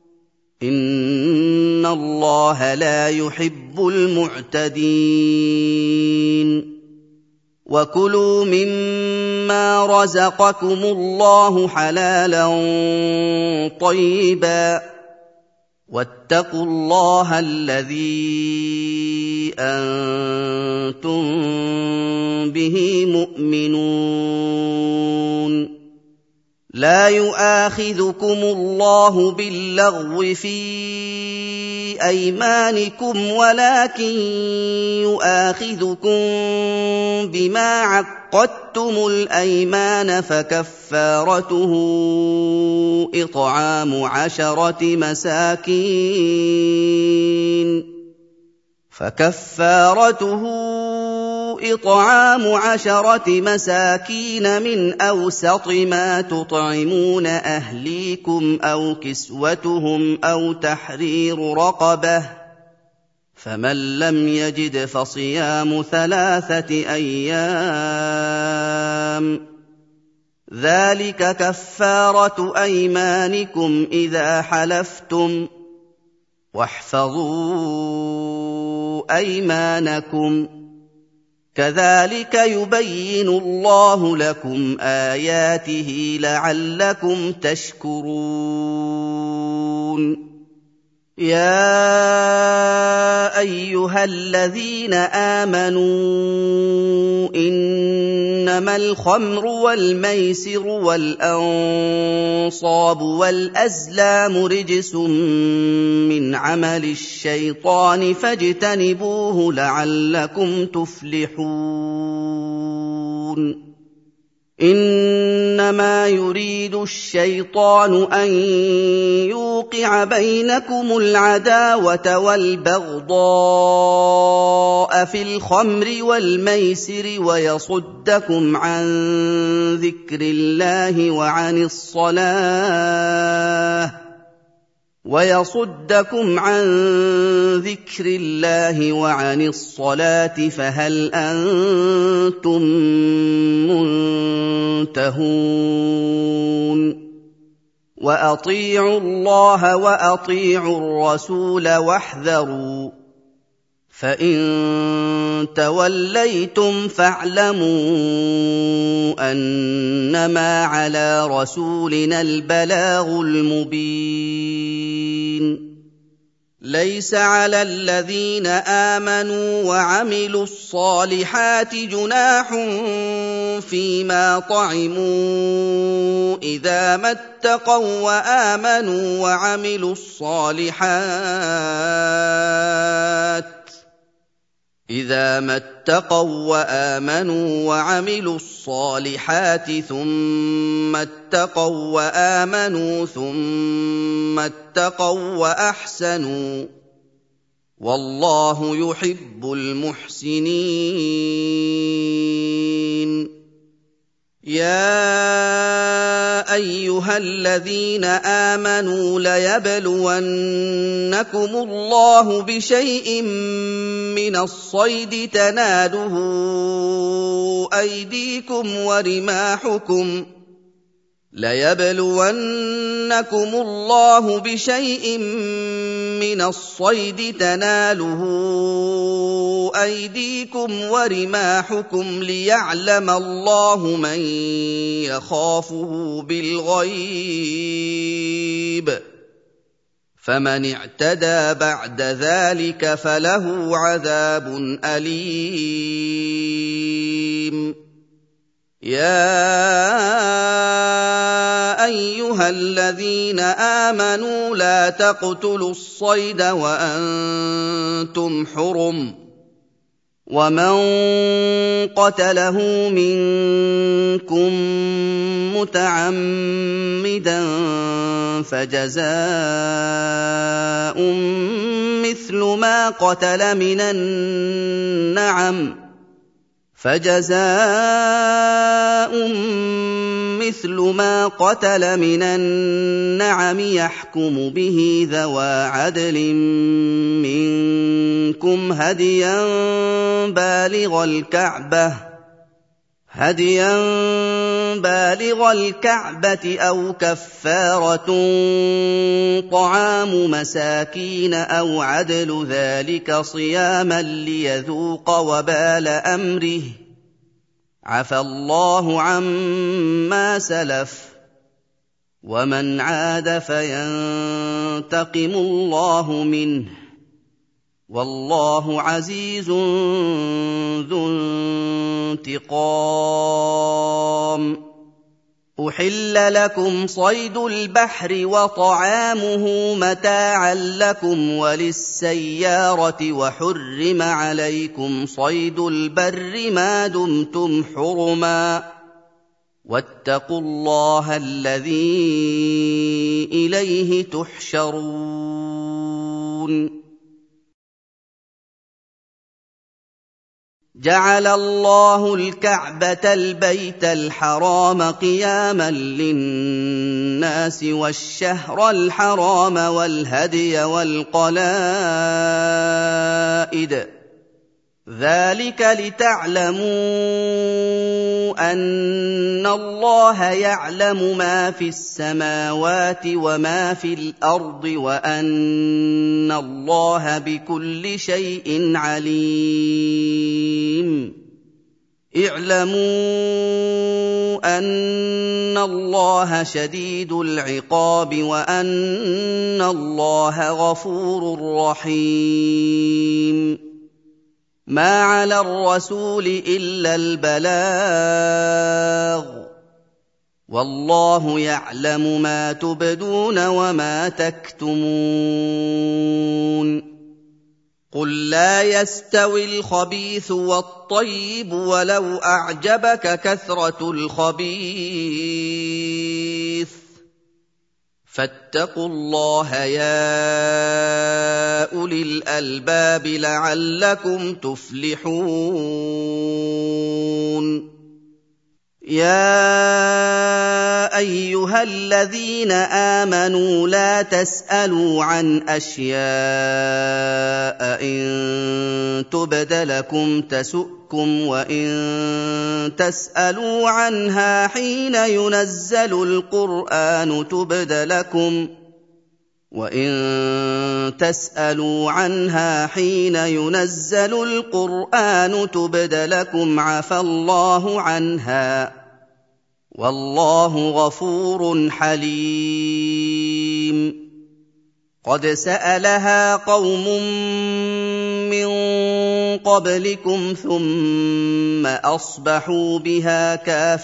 إن الله لا يحب المعتدين. وكلوا مما رزقكم الله حلالا طيبا، واتقوا الله الذي أنتم به مؤمنون. لا يؤاخذكم الله باللغو في أيمانكم ولكن يؤاخذكم بما عقدتم الأيمان، فكفارته إطعام 10 مساكين من أوسط ما تطعمون أهليكم أو كسوتهم أو تحرير رقبة، فمن لم يجد فصيام 3 أيام، ذلك كفارة أيمانكم إذا حلفتم، واحفظوا أيمانكم، كذلك يبين الله لكم آياته لعلكم تشكرون. يا أيها الذين آمنوا إنما الخمر والميسر والأنصاب والأزلام رجس من عمل الشيطان فاجتنبوه لعلكم تفلحون. إنما يريد الشيطان أن يوقع بينكم العداوة والبغضاء في الخمر والميسر ويصدكم عن ذكر الله وعن الصلاة فهل أنتم منتهون؟ وأطيعوا الله وأطيعوا الرسول واحذروا، فإن توليتم فاعلموا أنما على رسولنا البلاغ المبين. ليس على الذين آمنوا وعملوا الصالحات جناح فيما طعموا إذا ما اتقوا وآمنوا وعملوا الصالحات ثم اتقوا وآمنوا ثم اتقوا وأحسنوا، والله يحب المحسنين. يا أيها الذين آمنوا ليبلونكم الله بشيء من الصيد تناله أيديكم ورماحكم ليعلم الله من يخافه بالغيب، فمن اعتدى بعد ذلك فله عذاب أليم. يا ايها الذين امنوا لا تقتلوا الصيد وانتم حرم ومن قتله منكم متعمدا فجزاء مثل ما قتل من النعم يحكم به ذوى عدل منكم هديا بالغ الكعبة أو كفارة طعام مساكين أو عدل ذلك صياما ليذوق وبال أمره عفى الله عما سلف ومن عاد فينتقم الله منه والله عزيز ذو انتقام أحل لكم صيد البحر وطعامه متاعا لكم وللسيارة وحرم عليكم صيد البر ما دمتم حرما واتقوا الله الذي إليه تحشرون جعل الله الكعبة البيت الحرام قياما للناس والشهر الحرام والهدي والقلائد ذلك لتعلموا أن الله يعلم ما في السماوات وما في الأرض وأن الله بكل شيء عليم اعلموا أن الله شديد العقاب وأن الله غفور رحيم ما على الرسول إلا البلاغ والله يعلم ما تبدون وما تكتمون قل لا يستوي الخبيث والطيب ولو أعجبك كثرة الخبيث فاتقوا الله يا أولي الألباب لعلكم تفلحون يا أيها الذين آمنوا لا تسألوا عن أشياء إن تبد لكم تسؤكم وإن تسألوا عنها حين ينزل القرآن تبد لكم عفى الله عنها والله غفور حليم قد سألها قوم من قبلكم ثم أصبحوا بها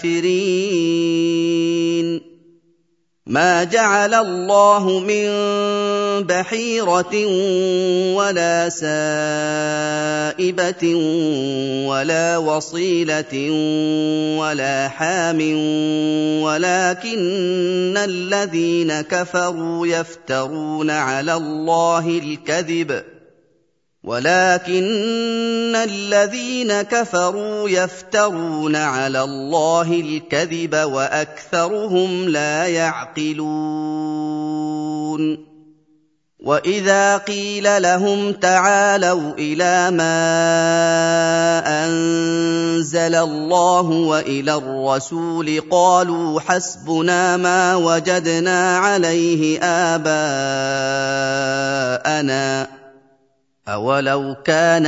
كافرين ما جعل الله من بحيرة ولا سائبة ولا وصيلة ولا حام ولكن الذين كفروا يفترون على الله الكذب وأكثرهم لا يعقلون وإذا قيل لهم تعالوا إلى ما أنزل الله وإلى الرسول قالوا حسبنا ما وجدنا عليه آباءنا أولو كان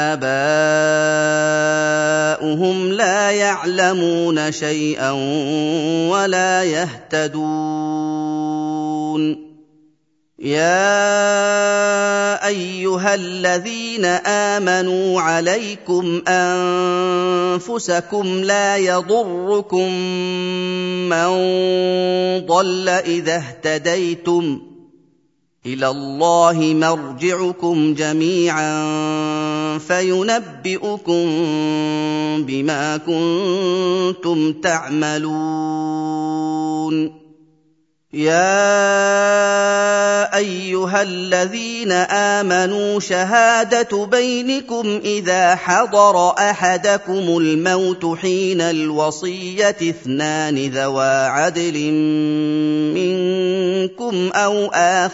آباؤهم لا يعلمون شيئا ولا يهتدون يَا أَيُّهَا الَّذِينَ آمَنُوا عَلَيْكُمْ أَنفُسَكُمْ لَا يَضُرُّكُم مَّن ضَلَّ إِذَا اهْتَدَيْتُمْ ۚ إِلَى اللَّهِ مَرْجِعُكُمْ جَمِيعًا فَيُنَبِّئُكُم بِمَا كُنتُمْ تَعْمَلُونَ يَا أَيُّهَا الَّذِينَ آمَنُوا شَهَادَةُ بَيْنِكُمْ إِذَا حَضَرَ أَحَدَكُمُ الْمَوْتُ حِينَ الْوَصِيَّةِ اثْنَانِ ذَوَا عَدْلٍ مِّنكُمْ أَوْ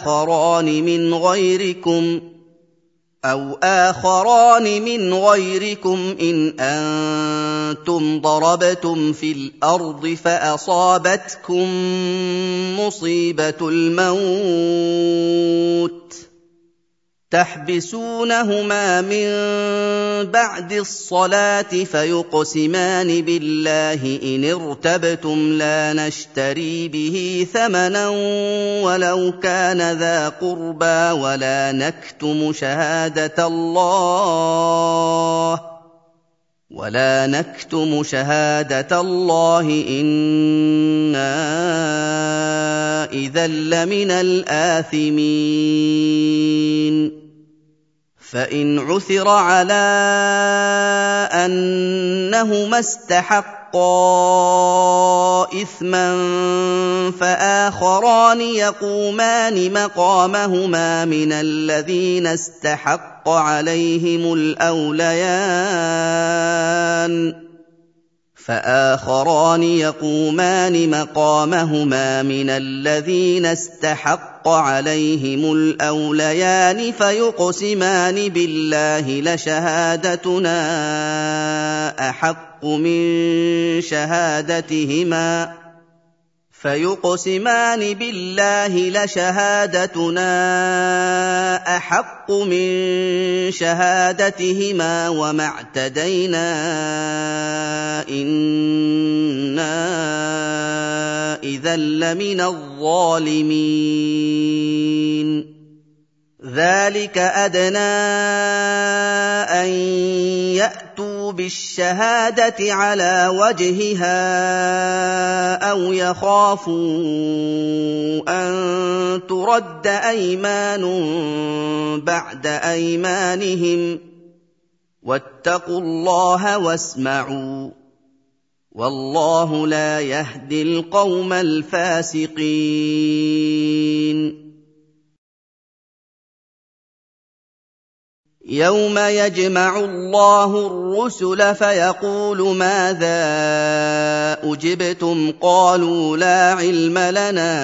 آخَرَانِ مِنْ غَيْرِكُمْ إِنْ أَنتُمْ ضَرَبْتُمْ فِي الْأَرْضِ فَأَصَابَتْكُم مُّصِيبَةُ الْمَوْتِ تَحْبِسُونَهُمَا مِن بَعْدِ الصَّلَاةِ فَيُقْسِمَانِ بِاللَّهِ إِنِ ارْتَبْتُمْ لَا نَشْتَرِي بِهِ ثَمَنًا وَلَوْ كَانَ ذَا قُرْبَىٰ وَلَا نَكْتُمُ شَهَادَةَ اللَّهِ إِنَّا إِذًا لَّمِنَ الْآثِمِينَ فَإِنْ عُثِرَ عَلَىٰ أَنَّهُمَا اسْتَحَقَّا إِثْمًا فَآخَرَانِ يَقُومَانِ مَقَامَهُمَا مِنَ الَّذِينَ اسْتَحَقَّ عليهم الْأَوْلَيَانِ فَيُقْسِمَانِ بِاللَّهِ لَشَهَادَتُنَا أَحَقُّ مِن شَهَادَتِهِمَا وَمَا اعْتَدَيْنَا إِنَّا إِذًا لَّمِنَ الظَّالِمِينَ ذَٰلِكَ أَدْنَىٰ أَن يَأْتُوا بِالشَّهَادَةِ عَلَىٰ وَجْهِهَا أَوْ يَخَافُوا أَن تُرَدَّ أَيْمَانٌ بَعْدَ أَيْمَانِهِمْ ۗ وَاتَّقُوا اللَّهَ وَاسْمَعُوا ۗ وَاللَّهُ لَا يَهْدِي الْقَوْمَ الْفَاسِقِينَ يَوْمَ يَجْمَعُ اللَّهُ الرُّسُلَ فَيَقُولُ مَاذَا أُجِبْتُمْ ۖ قَالُوا لَا عِلْمَ لَنَا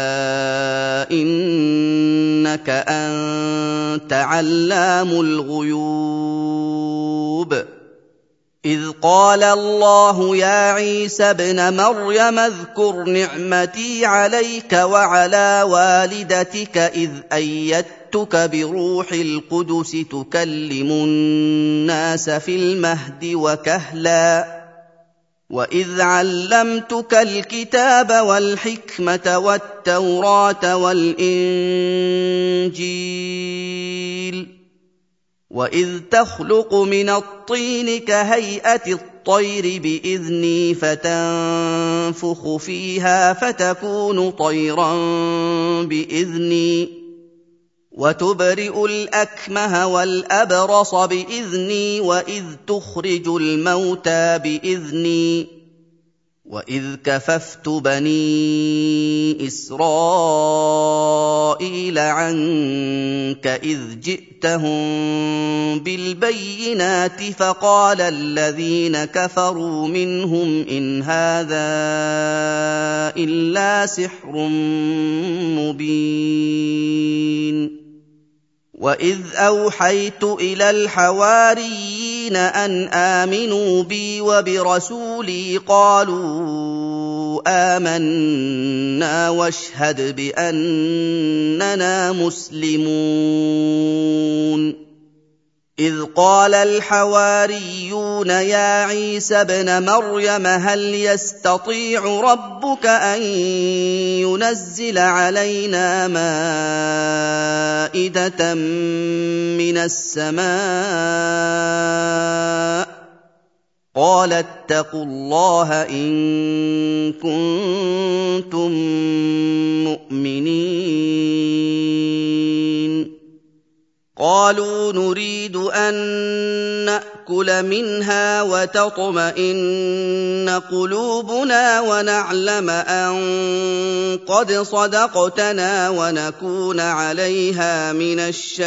إِنَّكَ أَنتَ عَلَّامُ الْغُيُوبِ إِذْ قَالَ اللَّهُ يَا عِيسَى ابْنَ مَرْيَمَ اذْكُرْ نِعْمَتِي عَلَيْكَ وَعَلَىٰ وَالِدَتِكَ إِذْ أَيَّدتُّكَ بِرُوحِ الْقُدُسِ تُكَلِّمُ النَّاسَ فِي الْمَهْدِ وَكَهْلًا وَإِذْ عَلَّمْتُكَ الْكِتَابَ وَالْحِكْمَةَ وَالتَّوْرَاةَ وَالْإِنجِيلَ وَإِذْ تَخْلُقُ مِنَ الطِّينِ كَهَيْئَةِ الطَّيْرِ بِإِذْنِي فَتَنفُخُ فِيهَا فَتَكُونُ طَيْرًا بِإِذْنِي وَتُبْرِئُ الْأَكْمَهَ وَالْأَبْرَصَ بِإِذْنِي وَإِذْ تُخْرِجُ الْمَوْتَىٰ بِإِذْنِي وَإِذْ كَفَفْتُ بَنِي إِسْرَائِيلَ عَنكَ إِذْ جِئْتَهُم بِالْبَيِّنَاتِ فَقَالَ الَّذِينَ كَفَرُوا مِنْهُمْ إِنْ هَٰذَا إِلَّا سِحْرٌ مُّبِينٌ وَإِذْ أَوْحَيْتُ إِلَى الْحَوَارِيِّينَ أَنْ آمِنُوا بِي وَبِرَسُولِي قَالُوا آمَنَّا وَاشْهَدْ بِأَنَّنَا مُسْلِمُونَ إِذْ قَالَ الْحَوَارِيُّونَ يَا عِيسَى ابْنَ مَرْيَمَ هَلْ يَسْتَطِيعُ رَبُّكَ أَن لِيُنَزِّلَ عَلَيْنَا مَائِدَةً مِّنَ السَّمَاءِ ۖ قَالَ اتَّقُوا اللَّهَ إِن كُنتُم مُّؤْمِنِينَ قَالُوا نُرِيدُ أَن نَّأْكُلَ مِنْهَا وَتَطْمَئِنَّ قُلُوبُنَا وَنَعْلَمَ أَن قَدْ صَدَقْتَنَا وَنَكُونَ عَلَيْهَا مِنَ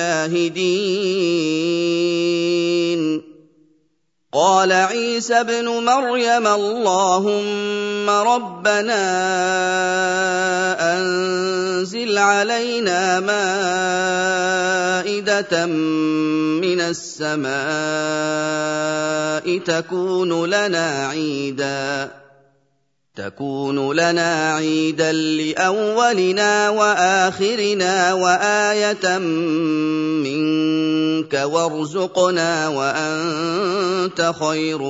الشَّاهِدِينَ قال عيسى ابْنُ مَرْيَمَ اللهم ربنا أنزل علينا مائدة من السماء تكون لنا عيدا لأولنا وآخرنا وآية منك وارزقنا وأنت خير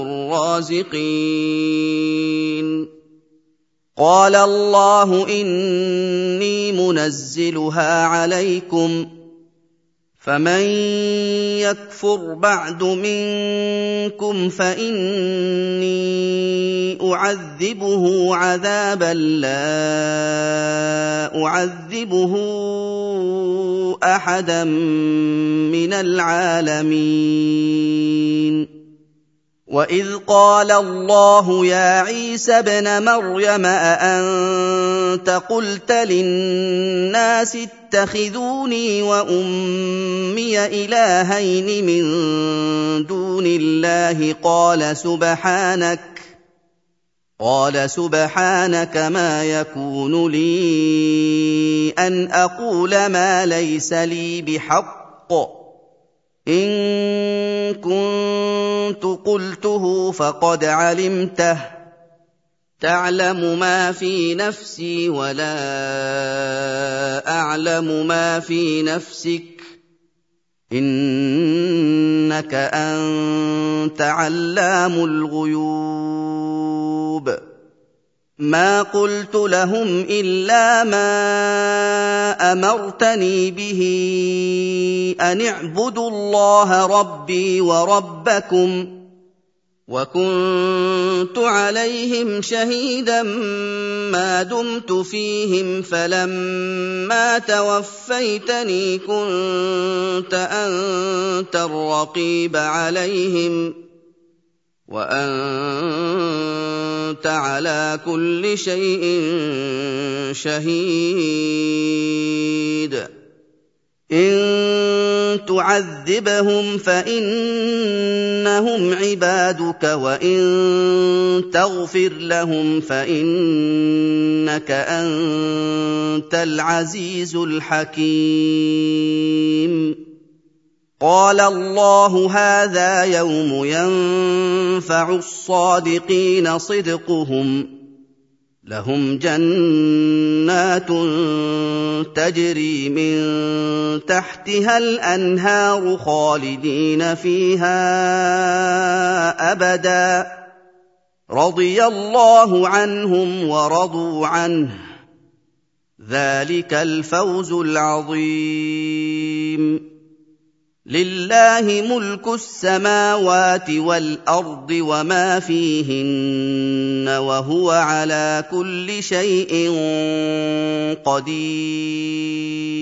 الرازقين قال الله إني منزلها عليكم فمن يكفر بعد منكم فإني أعذبه عذابا لا أعذبه أحدا من العالمين وَإِذْ قَالَ اللَّهُ يَا عِيسَى ابْنَ مَرْيَمَ أَأَنتَ قُلْتَ لِلنَّاسِ اتَّخِذُونِي وَأُمِّيَ إِلَٰهَيْنِ مِن دُونِ اللَّهِ قَالَ سُبْحَانَكَ مَا يَكُونُ لِي أَنْ أَقُولَ مَا لَيْسَ لِي بِحَقٍّ إِن كُنتُ قُلْتُهُ فَقَدْ عَلِمْتَهُ تَعْلَمُ مَا فِي نَفْسِي وَلَا أَعْلَمُ مَا فِي نَفْسِكَ إِنَّكَ أَنتَ عَلَّامُ الْغُيُوبِ مَا قُلْتُ لَهُمْ إِلَّا مَا أَمَرْتَنِي بِهِ أَنِ اعْبُدُوا اللَّهَ رَبِّي وَرَبَّكُمْ وَكُنتُ عَلَيْهِمْ شَهِيدًا مَّا دُمْتُ فِيهِمْ فَلَمَّا تَوَفَّيْتَنِي كُنتَ أَنتَ الرَّقِيبَ عَلَيْهِمْ وَأَنتَ عَلَىٰ كُلِّ شَيْءٍ شَهِيدٌ إِن تُعَذِّبْهُمْ فَإِنَّهُمْ عِبَادُكَ وَإِن تَغْفِرْ لَهُمْ فَإِنَّكَ أَنتَ الْعَزِيزُ الْحَكِيمُ قال الله هذا يوم ينفع الصادقين صدقهم لهم جنات تجري من تحتها الأنهار خالدين فيها أبدا رضي الله عنهم ورضوا عنه ذلك الفوز العظيم لله ملك السماوات والأرض وما فيهن وهو على كل شيء قدير